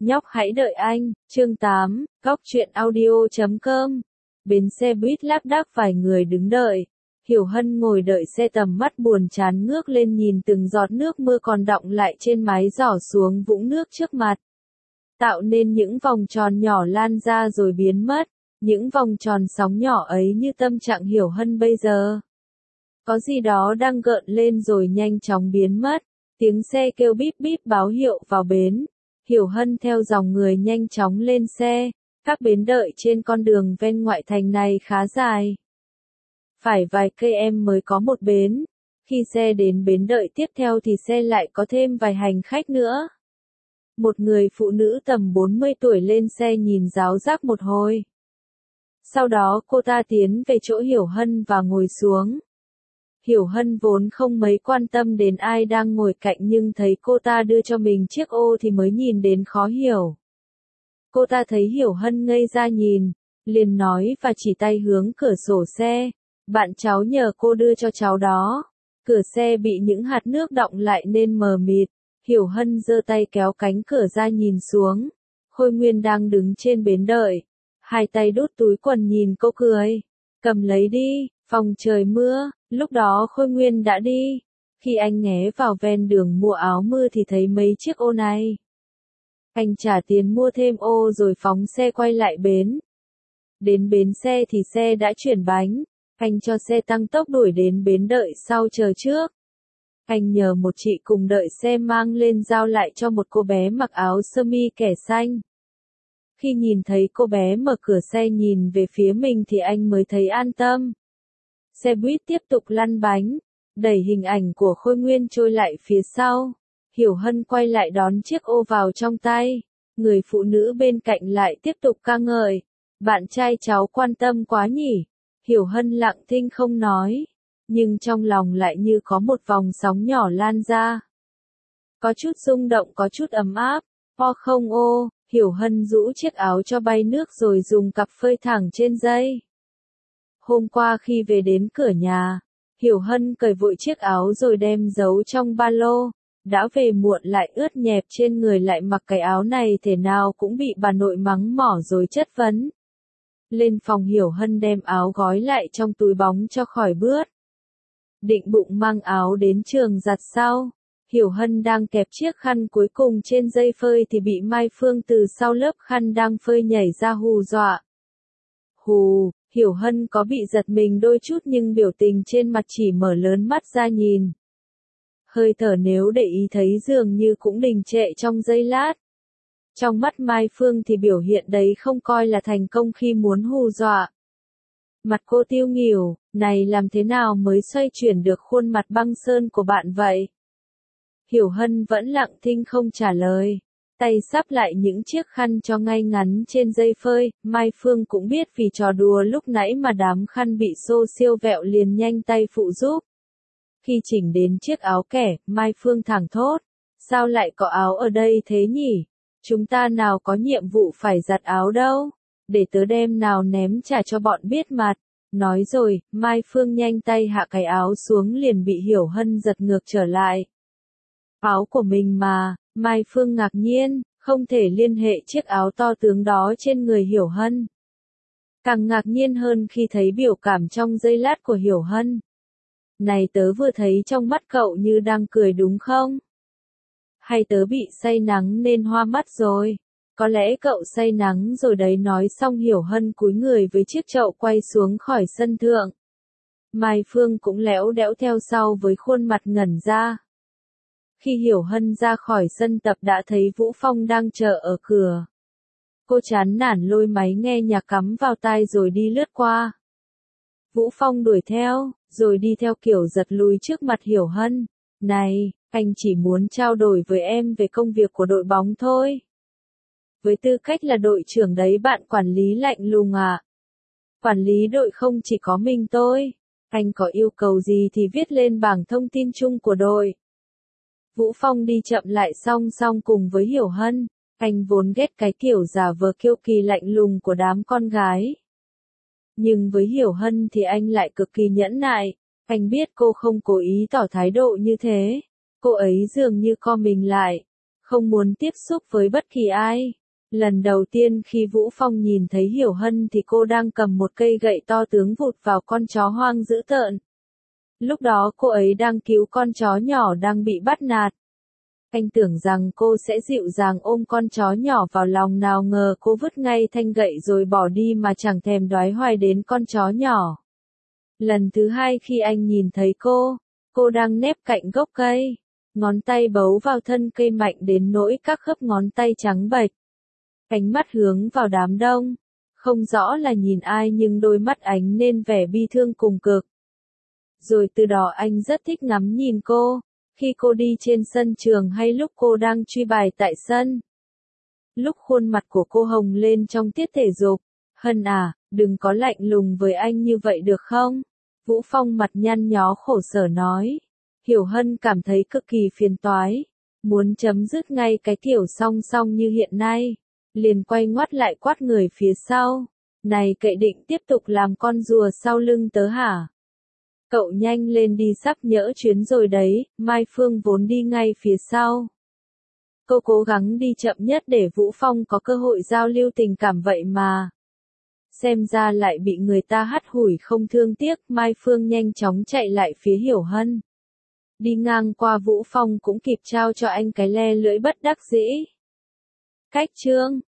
Nhóc hãy đợi anh, chương 8, Góc truyện audio.com. Bến xe buýt lác đác vài người đứng đợi. Hiểu Hân ngồi đợi xe tầm mắt buồn chán ngước lên nhìn từng giọt nước mưa còn đọng lại trên mái giỏ xuống vũng nước trước mặt. Tạo nên những vòng tròn nhỏ lan ra rồi biến mất. Những vòng tròn sóng nhỏ ấy như tâm trạng Hiểu Hân bây giờ. Có gì đó đang gợn lên rồi nhanh chóng biến mất. Tiếng xe kêu bíp bíp báo hiệu vào bến. Hiểu Hân theo dòng người nhanh chóng lên xe. Các bến đợi trên con đường ven ngoại thành này khá dài. Phải vài cây em mới có một bến. Khi xe đến bến đợi tiếp theo thì xe lại có thêm vài hành khách nữa. Một người phụ nữ tầm 40 tuổi lên xe nhìn ráo rác một hồi. Sau đó cô ta tiến về chỗ Hiểu Hân và ngồi xuống. Hiểu Hân vốn không mấy quan tâm đến ai đang ngồi cạnh nhưng thấy cô ta đưa cho mình chiếc ô thì mới nhìn đến khó hiểu. Cô ta thấy Hiểu Hân ngây ra nhìn, liền nói và chỉ tay hướng cửa sổ xe. Bạn cháu nhờ cô đưa cho cháu đó. Cửa xe bị những hạt nước đọng lại nên mờ mịt. Hiểu Hân giơ tay kéo cánh cửa ra nhìn xuống. Khôi Nguyên đang đứng trên bến đợi. Hai tay đút túi quần nhìn cô cười. Cầm lấy đi, phòng trời mưa. Lúc đó Khôi Nguyên đã đi. Khi anh nghé vào ven đường mua áo mưa thì thấy mấy chiếc ô này. Anh trả tiền mua thêm ô rồi phóng xe quay lại bến. Đến bến xe thì xe đã chuyển bánh. Anh cho xe tăng tốc đuổi đến bến đợi sau chờ trước. Anh nhờ một chị cùng đợi xe mang lên giao lại cho một cô bé mặc áo sơ mi kẻ xanh. Khi nhìn thấy cô bé mở cửa xe nhìn về phía mình thì anh mới thấy an tâm. Xe buýt tiếp tục lăn bánh, đẩy hình ảnh của Khôi Nguyên trôi lại phía sau. Hiểu Hân quay lại đón chiếc ô vào trong tay. Người phụ nữ bên cạnh lại tiếp tục ca ngợi. Bạn trai cháu quan tâm quá nhỉ. Hiểu Hân lặng thinh không nói. Nhưng trong lòng lại như có một vòng sóng nhỏ lan ra. Có chút rung động có chút ấm áp. O không ô, Hiểu Hân rũ chiếc áo cho bay nước rồi dùng cặp phơi thẳng trên dây. Hôm qua khi về đến cửa nhà, Hiểu Hân cởi vội chiếc áo rồi đem giấu trong ba lô. Đã về muộn lại ướt nhẹp trên người lại mặc cái áo này thế nào cũng bị bà nội mắng mỏ rồi chất vấn. Lên phòng Hiểu Hân đem áo gói lại trong túi bóng cho khỏi bướt. Định bụng mang áo đến trường giặt sau. Hiểu Hân đang kẹp chiếc khăn cuối cùng trên dây phơi thì bị Mai Phương từ sau lớp khăn đang phơi nhảy ra hù dọa. Hù, Hiểu Hân có bị giật mình đôi chút nhưng biểu tình trên mặt chỉ mở lớn mắt ra nhìn. Hơi thở nếu để ý thấy dường như cũng đình trệ trong giây lát. Trong mắt Mai Phương thì biểu hiện đấy không coi là thành công khi muốn hù dọa. Mặt cô tiêu nghỉu, này làm thế nào mới xoay chuyển được khuôn mặt băng sơn của bạn vậy? Hiểu Hân vẫn lặng thinh không trả lời. Tay sắp lại những chiếc khăn cho ngay ngắn trên dây phơi, Mai Phương cũng biết vì trò đùa lúc nãy mà đám khăn bị xô xiêu vẹo liền nhanh tay phụ giúp. Khi chỉnh đến chiếc áo kẻ, Mai Phương thẳng thốt. Sao lại có áo ở đây thế nhỉ? Chúng ta nào có nhiệm vụ phải giặt áo đâu. Để tớ đem nào ném trả cho bọn biết mặt. Nói rồi, Mai Phương nhanh tay hạ cái áo xuống liền bị Hiểu Hân giật ngược trở lại. Áo của mình mà, Mai Phương ngạc nhiên, không thể liên hệ chiếc áo to tướng đó trên người Hiểu Hân. Càng ngạc nhiên hơn khi thấy biểu cảm trong giây lát của Hiểu Hân. Này tớ vừa thấy trong mắt cậu như đang cười đúng không? Hay tớ bị say nắng nên hoa mắt rồi? Có lẽ cậu say nắng rồi đấy nói xong Hiểu Hân cúi người với chiếc chậu quay xuống khỏi sân thượng. Mai Phương cũng léo đẽo theo sau với khuôn mặt ngẩn ra. Khi Hiểu Hân ra khỏi sân tập đã thấy Vũ Phong đang chờ ở cửa. Cô chán nản lôi máy nghe nhạc cắm vào tai rồi đi lướt qua. Vũ Phong đuổi theo, rồi đi theo kiểu giật lùi trước mặt Hiểu Hân. Này, anh chỉ muốn trao đổi với em về công việc của đội bóng thôi. Với tư cách là đội trưởng đấy bạn quản lý lạnh lùng à? Quản lý đội không chỉ có mình tôi. Anh có yêu cầu gì thì viết lên bảng thông tin chung của đội. Vũ Phong đi chậm lại song song cùng với Hiểu Hân. Anh vốn ghét cái kiểu giả vờ kiêu kỳ lạnh lùng của đám con gái. Nhưng với Hiểu Hân thì anh lại cực kỳ nhẫn nại. Anh biết cô không cố ý tỏ thái độ như thế. Cô ấy dường như co mình lại. không muốn tiếp xúc với bất kỳ ai. Lần đầu tiên khi Vũ Phong nhìn thấy Hiểu Hân thì cô đang cầm một cây gậy to tướng vụt vào con chó hoang dữ tợn. Lúc đó cô ấy đang cứu con chó nhỏ đang bị bắt nạt. Anh tưởng rằng cô sẽ dịu dàng ôm con chó nhỏ vào lòng, nào ngờ cô vứt ngay thanh gậy rồi bỏ đi mà chẳng thèm đoái hoài đến con chó nhỏ. Lần thứ hai khi anh nhìn thấy cô đang nép cạnh gốc cây. Ngón tay bấu vào thân cây mạnh đến nỗi các khớp ngón tay trắng bệch. Ánh mắt hướng vào đám đông. Không rõ là nhìn ai nhưng đôi mắt ánh lên vẻ bi thương cùng cực. Rồi từ đó anh rất thích ngắm nhìn cô. Khi cô đi trên sân trường hay lúc cô đang truy bài tại sân. Lúc khuôn mặt của cô hồng lên trong tiết thể dục. Hân à, đừng có lạnh lùng với anh như vậy được không? Vũ Phong mặt nhăn nhó khổ sở nói. Hiểu Hân cảm thấy cực kỳ phiền toái. Muốn chấm dứt ngay cái kiểu song song như hiện nay. Liền quay ngoắt lại quát người phía sau. Này cậy định tiếp tục làm con rùa sau lưng tớ hả? Cậu nhanh lên đi, sắp nhỡ chuyến rồi đấy. Mai Phương vốn đi ngay phía sau. Cô cố gắng đi chậm nhất để Vũ Phong có cơ hội giao lưu tình cảm vậy mà. Xem ra lại bị người ta hắt hủi không thương tiếc. Mai Phương nhanh chóng chạy lại phía Hiểu Hân. Đi ngang qua Vũ Phong cũng kịp trao cho anh cái le lưỡi bất đắc dĩ. Cách chương